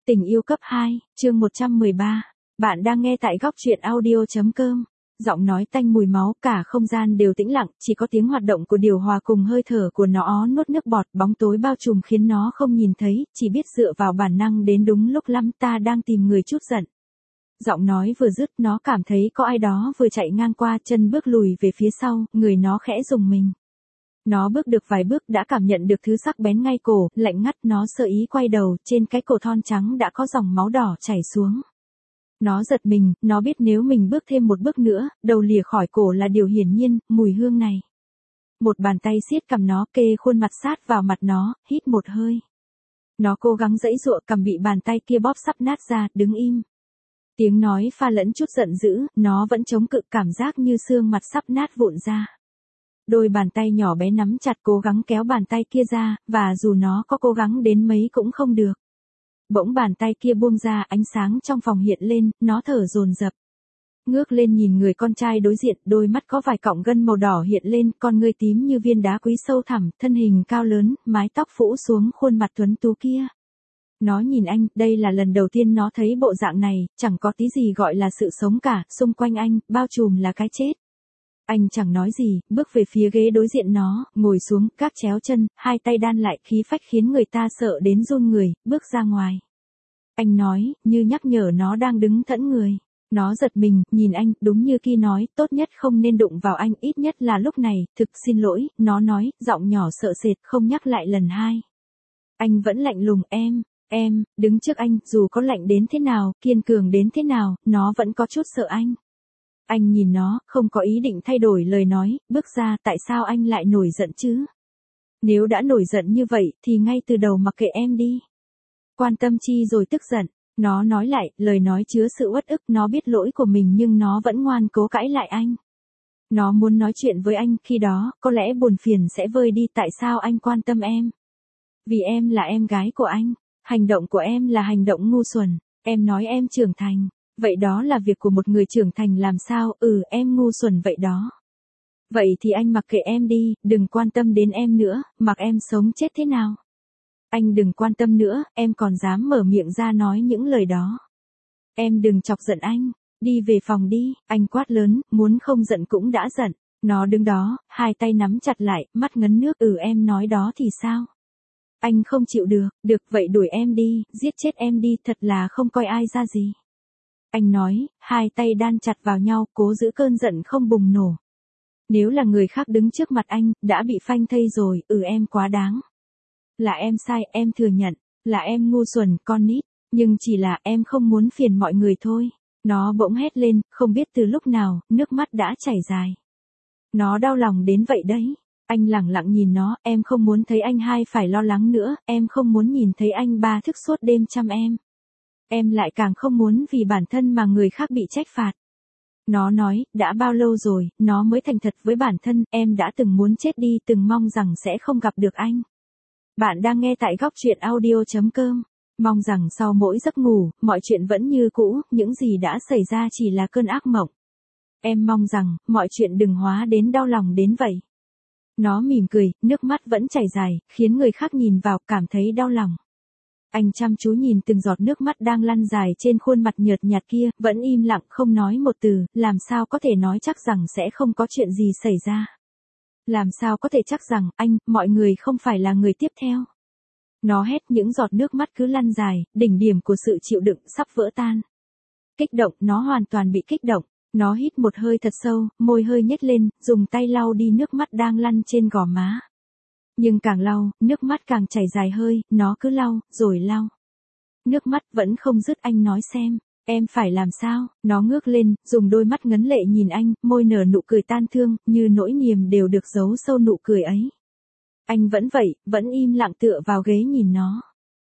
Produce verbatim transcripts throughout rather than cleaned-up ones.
Tình yêu cấp hai, chương một trăm mười ba. Bạn đang nghe tại góc truyện audio chấm com. Giọng nói tanh mùi máu, cả không gian đều tĩnh lặng, chỉ có tiếng hoạt động của điều hòa cùng hơi thở của nó ó nuốt nước bọt, bóng tối bao trùm khiến nó không nhìn thấy, chỉ biết dựa vào bản năng đến đúng lúc lắm ta đang tìm người chút giận. Giọng nói vừa dứt, nó cảm thấy có ai đó vừa chạy ngang qua, chân bước lùi về phía sau, người nó khẽ rùng mình. Nó bước được vài bước đã cảm nhận được thứ sắc bén ngay cổ, lạnh ngắt, nó sơ ý quay đầu, trên cái cổ thon trắng đã có dòng máu đỏ chảy xuống. Nó giật mình, nó biết nếu mình bước thêm một bước nữa, đầu lìa khỏi cổ là điều hiển nhiên, mùi hương này. Một bàn tay siết cằm nó, kê khuôn mặt sát vào mặt nó, hít một hơi. Nó cố gắng giãy giụa, cằm bị bàn tay kia bóp sắp nát ra, đứng im. Tiếng nói pha lẫn chút giận dữ, nó vẫn chống cự, cảm giác như xương mặt sắp nát vụn ra. Đôi bàn tay nhỏ bé nắm chặt cố gắng kéo bàn tay kia ra, và dù nó có cố gắng đến mấy cũng không được. Bỗng bàn tay kia buông ra, ánh sáng trong phòng hiện lên, nó thở dồn dập. Ngước lên nhìn người con trai đối diện, đôi mắt có vài cọng gân màu đỏ hiện lên, con ngươi tím như viên đá quý sâu thẳm, thân hình cao lớn, mái tóc phủ xuống khuôn mặt tuấn tú kia. Nó nhìn anh, đây là lần đầu tiên nó thấy bộ dạng này, chẳng có tí gì gọi là sự sống cả, xung quanh anh, bao trùm là cái chết. Anh chẳng nói gì, bước về phía ghế đối diện nó, ngồi xuống, gác chéo chân, hai tay đan lại, khí phách khiến người ta sợ đến run người, bước ra ngoài. Anh nói, như nhắc nhở nó đang đứng thẫn người. Nó giật mình, nhìn anh, đúng như Ki nói, tốt nhất không nên đụng vào anh, ít nhất là lúc này, thực xin lỗi, nó nói, giọng nhỏ sợ sệt, không nhắc lại lần hai. Anh vẫn lạnh lùng, em, em, đứng trước anh, dù có lạnh đến thế nào, kiên cường đến thế nào, nó vẫn có chút sợ anh. Anh nhìn nó, không có ý định thay đổi lời nói, bước ra, tại sao anh lại nổi giận chứ? Nếu đã nổi giận như vậy, thì ngay từ đầu mặc kệ em đi. Quan tâm chi rồi tức giận, nó nói lại, lời nói chứa sự uất ức, nó biết lỗi của mình nhưng nó vẫn ngoan cố cãi lại anh. Nó muốn nói chuyện với anh, khi đó, có lẽ buồn phiền sẽ vơi đi, tại sao anh quan tâm em? Vì em là em gái của anh, hành động của em là hành động ngu xuẩn, em nói em trưởng thành. Vậy đó là việc của một người trưởng thành làm sao, ừ em ngu xuẩn vậy đó. Vậy thì anh mặc kệ em đi, đừng quan tâm đến em nữa, mặc em sống chết thế nào. Anh đừng quan tâm nữa, em còn dám mở miệng ra nói những lời đó. Em đừng chọc giận anh, đi về phòng đi, anh quát lớn, muốn không giận cũng đã giận. Nó đứng đó, hai tay nắm chặt lại, mắt ngấn nước, ừ em nói đó thì sao? Anh không chịu được, được vậy đuổi em đi, giết chết em đi, thật là không coi ai ra gì. Anh nói, hai tay đan chặt vào nhau, cố giữ cơn giận không bùng nổ. Nếu là người khác đứng trước mặt anh, đã bị phanh thây rồi, ừ em quá đáng. Là em sai, em thừa nhận, là em ngu xuẩn, con nít, nhưng chỉ là em không muốn phiền mọi người thôi. Nó bỗng hét lên, không biết từ lúc nào, nước mắt đã chảy dài. Nó đau lòng đến vậy đấy. Anh lẳng lặng nhìn nó, em không muốn thấy anh hai phải lo lắng nữa, em không muốn nhìn thấy anh ba thức suốt đêm chăm em. Em lại càng không muốn vì bản thân mà người khác bị trách phạt. Nó nói, đã bao lâu rồi, nó mới thành thật với bản thân, em đã từng muốn chết đi, từng mong rằng sẽ không gặp được anh. Bạn đang nghe tại góc truyện audio chấm com. Mong rằng sau mỗi giấc ngủ, mọi chuyện vẫn như cũ, những gì đã xảy ra chỉ là cơn ác mộng. Em mong rằng, mọi chuyện đừng hóa đến đau lòng đến vậy. Nó mỉm cười, nước mắt vẫn chảy dài, khiến người khác nhìn vào cảm thấy đau lòng. Anh chăm chú nhìn từng giọt nước mắt đang lăn dài trên khuôn mặt nhợt nhạt kia, vẫn im lặng không nói một từ, làm sao có thể nói chắc rằng sẽ không có chuyện gì xảy ra. Làm sao có thể chắc rằng, anh, mọi người không phải là người tiếp theo. Nó hét, những giọt nước mắt cứ lăn dài, đỉnh điểm của sự chịu đựng sắp vỡ tan. Kích động, nó hoàn toàn bị kích động. Nó hít một hơi thật sâu, môi hơi nhếch lên, dùng tay lau đi nước mắt đang lăn trên gò má. Nhưng càng lau, nước mắt càng chảy dài hơi, nó cứ lau, rồi lau. Nước mắt vẫn không dứt, anh nói xem, em phải làm sao? Nó ngước lên, dùng đôi mắt ngấn lệ nhìn anh, môi nở nụ cười tan thương, như nỗi niềm đều được giấu sâu nụ cười ấy. Anh vẫn vậy, vẫn im lặng tựa vào ghế nhìn nó.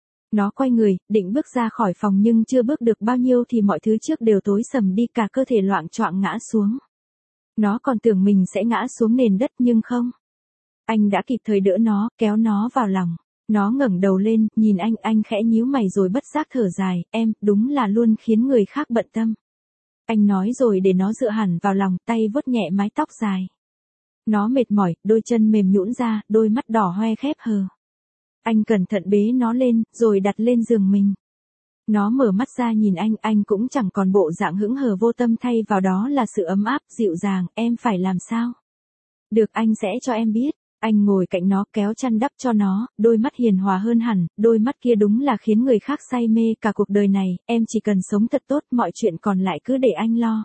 Nó quay người, định bước ra khỏi phòng nhưng chưa bước được bao nhiêu thì mọi thứ trước đều tối sầm đi, cả cơ thể loạng choạng ngã xuống. Nó còn tưởng mình sẽ ngã xuống nền đất nhưng không. Anh đã kịp thời đỡ nó, kéo nó vào lòng. Nó ngẩng đầu lên, nhìn anh, anh khẽ nhíu mày rồi bất giác thở dài, em, đúng là luôn khiến người khác bận tâm. Anh nói rồi để nó dựa hẳn vào lòng, tay vuốt nhẹ mái tóc dài. Nó mệt mỏi, đôi chân mềm nhũn ra, đôi mắt đỏ hoe khép hờ. Anh cẩn thận bế nó lên, rồi đặt lên giường mình. Nó mở mắt ra nhìn anh, anh cũng chẳng còn bộ dạng hững hờ vô tâm, thay vào đó là sự ấm áp, dịu dàng. Em phải làm sao? Được, anh sẽ cho em biết. Anh ngồi cạnh nó, kéo chăn đắp cho nó, đôi mắt hiền hòa hơn hẳn, đôi mắt kia đúng là khiến người khác say mê. Cả cuộc đời này, em chỉ cần sống thật tốt, mọi chuyện còn lại cứ để anh lo.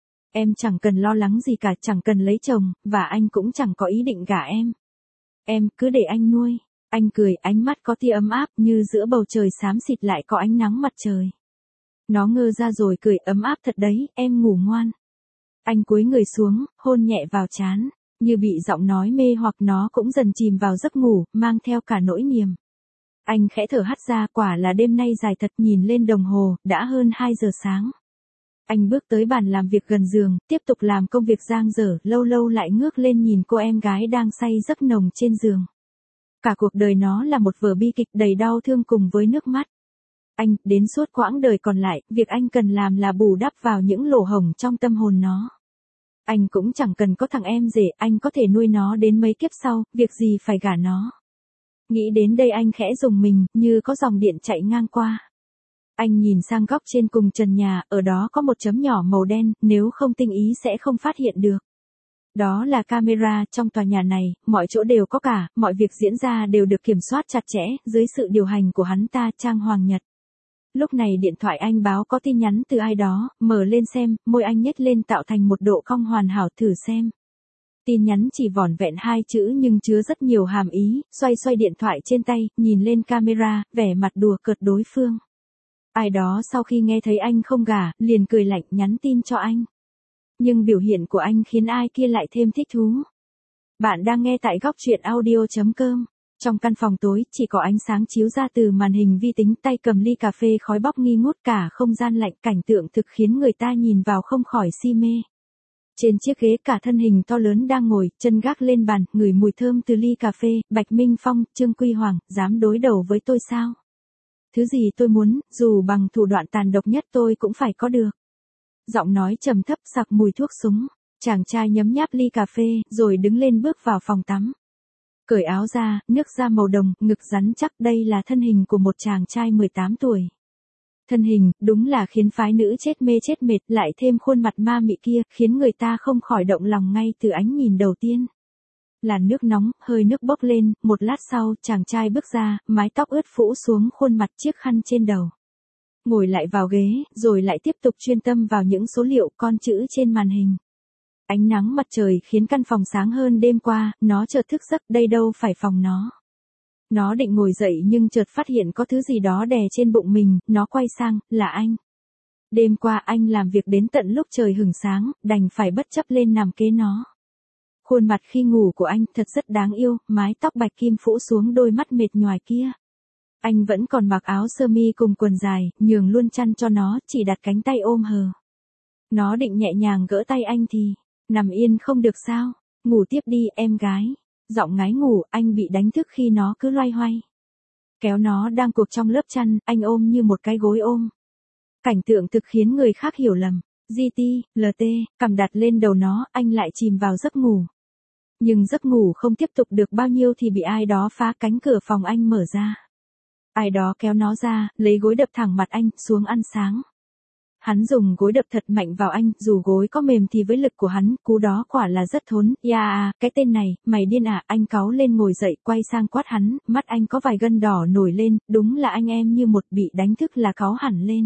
Em chẳng cần lo lắng gì cả, chẳng cần lấy chồng, và anh cũng chẳng có ý định gả em. Em cứ để anh nuôi. Anh cười, ánh mắt có tia ấm áp, như giữa bầu trời xám xịt lại có ánh nắng mặt trời. Nó ngơ ra rồi cười, ấm áp thật đấy, em ngủ ngoan. Anh cúi người xuống, hôn nhẹ vào trán. Như bị giọng nói mê hoặc, nó cũng dần chìm vào giấc ngủ, mang theo cả nỗi niềm. Anh khẽ thở hắt ra, quả là đêm nay dài thật. Nhìn lên đồng hồ, đã hơn hai giờ sáng. Anh bước tới bàn làm việc gần giường, tiếp tục làm công việc dang dở, lâu lâu lại ngước lên nhìn cô em gái đang say giấc nồng trên giường. Cả cuộc đời nó là một vở bi kịch đầy đau thương cùng với nước mắt. Anh, đến suốt quãng đời còn lại, việc anh cần làm là bù đắp vào những lỗ hổng trong tâm hồn nó. Anh cũng chẳng cần có thằng em rể, anh có thể nuôi nó đến mấy kiếp sau, việc gì phải gả nó. Nghĩ đến đây anh khẽ rùng mình, như có dòng điện chạy ngang qua. Anh nhìn sang góc trên cùng trần nhà, ở đó có một chấm nhỏ màu đen, nếu không tinh ý sẽ không phát hiện được. Đó là camera. Trong tòa nhà này, mọi chỗ đều có cả, mọi việc diễn ra đều được kiểm soát chặt chẽ, dưới sự điều hành của hắn ta, Trang Hoàng Nhật. Lúc này điện thoại anh báo có tin nhắn từ ai đó, mở lên xem, môi anh nhếch lên tạo thành một độ cong hoàn hảo, thử xem. Tin nhắn chỉ vỏn vẹn hai chữ nhưng chứa rất nhiều hàm ý. Xoay xoay điện thoại trên tay, nhìn lên camera, vẻ mặt đùa cợt đối phương. Ai đó sau khi nghe thấy anh không gả, liền cười lạnh nhắn tin cho anh. Nhưng biểu hiện của anh khiến ai kia lại thêm thích thú. Bạn đang nghe tại góc truyện audio chấm com. Trong căn phòng tối, chỉ có ánh sáng chiếu ra từ màn hình vi tính, tay cầm ly cà phê khói bốc nghi ngút, cả không gian lạnh, cảnh tượng thực khiến người ta nhìn vào không khỏi si mê. Trên chiếc ghế cả thân hình to lớn đang ngồi, chân gác lên bàn, ngửi mùi thơm từ ly cà phê. Bạch Minh Phong, Trương Quy Hoàng, dám đối đầu với tôi sao? Thứ gì tôi muốn, dù bằng thủ đoạn tàn độc nhất tôi cũng phải có được. Giọng nói trầm thấp sặc mùi thuốc súng. Chàng trai nhấm nháp ly cà phê, rồi đứng lên bước vào phòng tắm. Cởi áo ra, nước da màu đồng, ngực rắn chắc, đây là thân hình của một chàng trai mười tám tuổi. Thân hình, đúng là khiến phái nữ chết mê chết mệt, lại thêm khuôn mặt ma mị kia, khiến người ta không khỏi động lòng ngay từ ánh nhìn đầu tiên. Làn nước nóng, hơi nước bốc lên, một lát sau, chàng trai bước ra, mái tóc ướt phủ xuống khuôn mặt, chiếc khăn trên đầu. Ngồi lại vào ghế, rồi lại tiếp tục chuyên tâm vào những số liệu, con chữ trên màn hình. Ánh nắng mặt trời khiến căn phòng sáng hơn đêm qua, nó chợt thức giấc, đây đâu phải phòng nó. Nó định ngồi dậy nhưng chợt phát hiện có thứ gì đó đè trên bụng mình, nó quay sang, là anh. Đêm qua anh làm việc đến tận lúc trời hửng sáng, đành phải bất chấp lên nằm kế nó. Khuôn mặt khi ngủ của anh thật rất đáng yêu, mái tóc bạch kim phủ xuống đôi mắt mệt nhoài kia. Anh vẫn còn mặc áo sơ mi cùng quần dài, nhường luôn chăn cho nó, chỉ đặt cánh tay ôm hờ. Nó định nhẹ nhàng gỡ tay anh thì, nằm yên không được sao, ngủ tiếp đi em gái. Giọng ngái ngủ, anh bị đánh thức khi nó cứ loay hoay. Kéo nó đang cuộc trong lớp chăn, anh ôm như một cái gối ôm. Cảnh tượng thực khiến người khác hiểu lầm. giê tê, lờ tê, cầm đặt lên đầu nó, anh lại chìm vào giấc ngủ. Nhưng giấc ngủ không tiếp tục được bao nhiêu thì bị ai đó phá cánh cửa phòng anh mở ra. Ai đó kéo nó ra, lấy gối đập thẳng mặt anh, xuống ăn sáng. Hắn dùng gối đập thật mạnh vào anh, dù gối có mềm thì với lực của hắn, cú đó quả là rất thốn. Ya à, cái tên này, mày điên à, anh cáu lên ngồi dậy, quay sang quát hắn, mắt anh có vài gân đỏ nổi lên, đúng là anh em như một, bị đánh thức là cáu hẳn lên.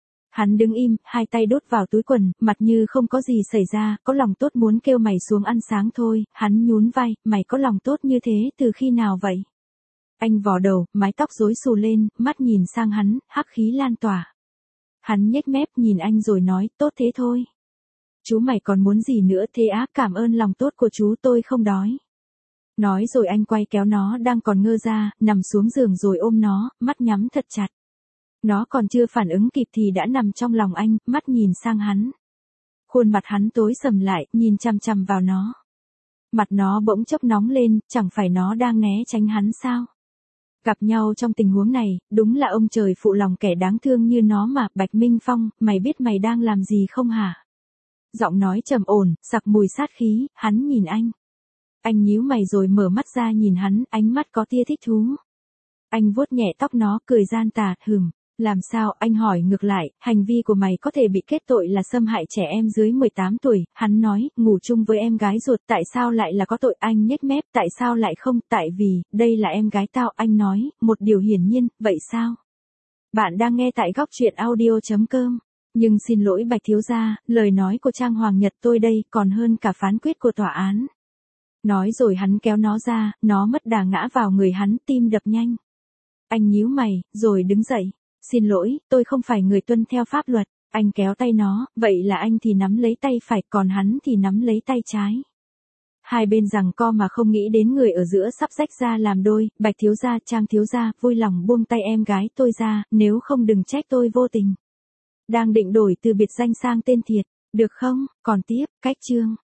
Hắn đứng im, hai tay đút vào túi quần, mặt như không có gì xảy ra, có lòng tốt muốn kêu mày xuống ăn sáng thôi. Hắn nhún vai, mày có lòng tốt như thế từ khi nào vậy? Anh vò đầu, mái tóc rối xù lên, mắt nhìn sang hắn, hắc khí lan tỏa. Hắn nhếch mép nhìn anh rồi nói, tốt thế thôi. Chú mày còn muốn gì nữa thế á, cảm ơn lòng tốt của chú, tôi không đói. Nói rồi anh quay kéo nó đang còn ngơ ra, nằm xuống giường rồi ôm nó, mắt nhắm thật chặt. Nó còn chưa phản ứng kịp thì đã nằm trong lòng anh, mắt nhìn sang hắn. Khuôn mặt hắn tối sầm lại, nhìn chằm chằm vào nó. Mặt nó bỗng chốc nóng lên, chẳng phải nó đang né tránh hắn sao? Gặp nhau trong tình huống này, đúng là ông trời phụ lòng kẻ đáng thương như nó mà. Bạch Minh Phong, mày biết mày đang làm gì không hả? Giọng nói trầm ổn, sặc mùi sát khí, hắn nhìn anh. Anh nhíu mày rồi mở mắt ra nhìn hắn, ánh mắt có tia thích thú. Anh vuốt nhẹ tóc nó, cười gian tà, hừm, Làm sao, anh hỏi ngược lại, hành vi của mày có thể bị kết tội là xâm hại trẻ em dưới mười tám tuổi, hắn nói, ngủ chung với em gái ruột, tại sao lại là có tội, anh nhếch mép, tại sao lại không, tại vì, đây là em gái tao, anh nói, một điều hiển nhiên, vậy sao? Bạn đang nghe tại góc truyện audio.com. Nhưng xin lỗi Bạch thiếu gia, lời nói của Trang Hoàng Nhật tôi đây còn hơn cả phán quyết của tòa án. Nói rồi hắn kéo nó ra, nó mất đà ngã vào người hắn, tim đập nhanh. Anh nhíu mày, rồi đứng dậy. Xin lỗi, tôi không phải người tuân theo pháp luật. Anh kéo tay nó, vậy là anh thì nắm lấy tay phải, còn hắn thì nắm lấy tay trái. Hai bên giằng co mà không nghĩ đến người ở giữa sắp rách ra làm đôi. Bạch thiếu gia, Trang thiếu gia, vui lòng buông tay em gái tôi ra, nếu không đừng trách tôi vô tình. Đang định đổi từ biệt danh sang tên thiệt, được không? Còn tiếp, cách chương.